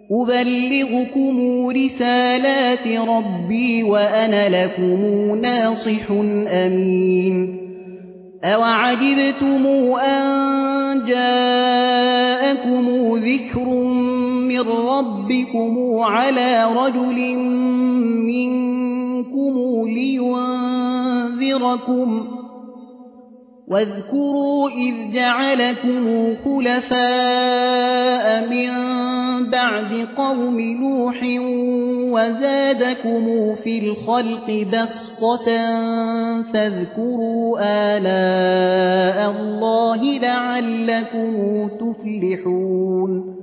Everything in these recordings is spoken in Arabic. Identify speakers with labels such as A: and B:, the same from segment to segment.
A: أبلغكم رسالات ربي وأنا لكم ناصح أمين أوعجبتم أن جاءكم ذكر من ربكم على رجل منكم لينذركم واذكروا إذ جعلكم خلفاء من بعد قوم نوح وزادكم في الخلق بسطة فاذكروا آلاء الله لعلكم تفلحون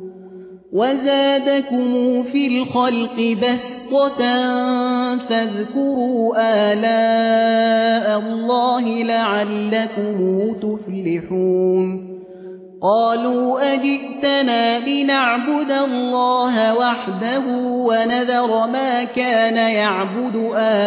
A: وزادكم في الخلق بسطة فاذكروا آلاء الله لعلكم تفلحون قالوا أجئتنا لنعبد الله وحده ونذر ما كان يعبد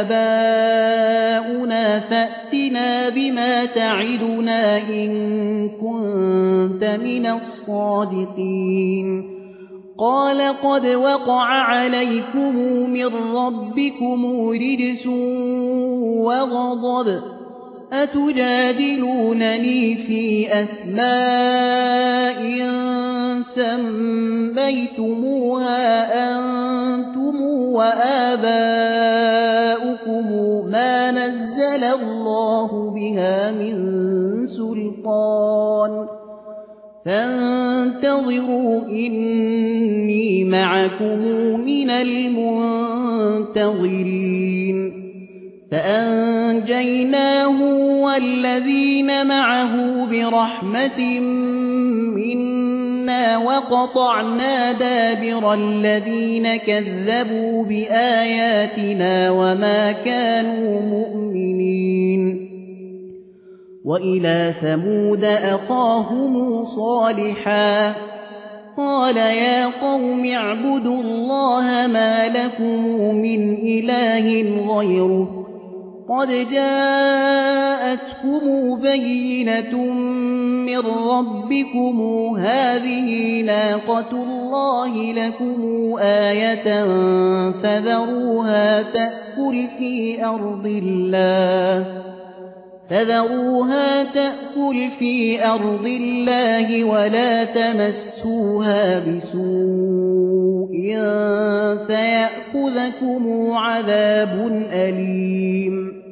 A: آباؤنا فأتنا بما تعدنا إن كنت من الصادقين قال قد وقع عليكم من ربكم رجس وغضب أتجادلونني في أسماء سميتموها أنتم وآباؤكم ما نزل الله بها من سلطان فانتظروا إني معكم من المنتظرين فأنجيناه والذين معه برحمة منا وقطعنا دابر الذين كذبوا بآياتنا وما كانوا مؤمنين وإلى ثمود أخاهم صالحا قال يا قوم اعبدوا الله ما لكم من إله غيره قد جاءتكم بينة من ربكم هذه ناقة الله لكم آية فذروها تأكل في أرض الله ولا تمسوها بسوء فيأخذكم عذاب أليم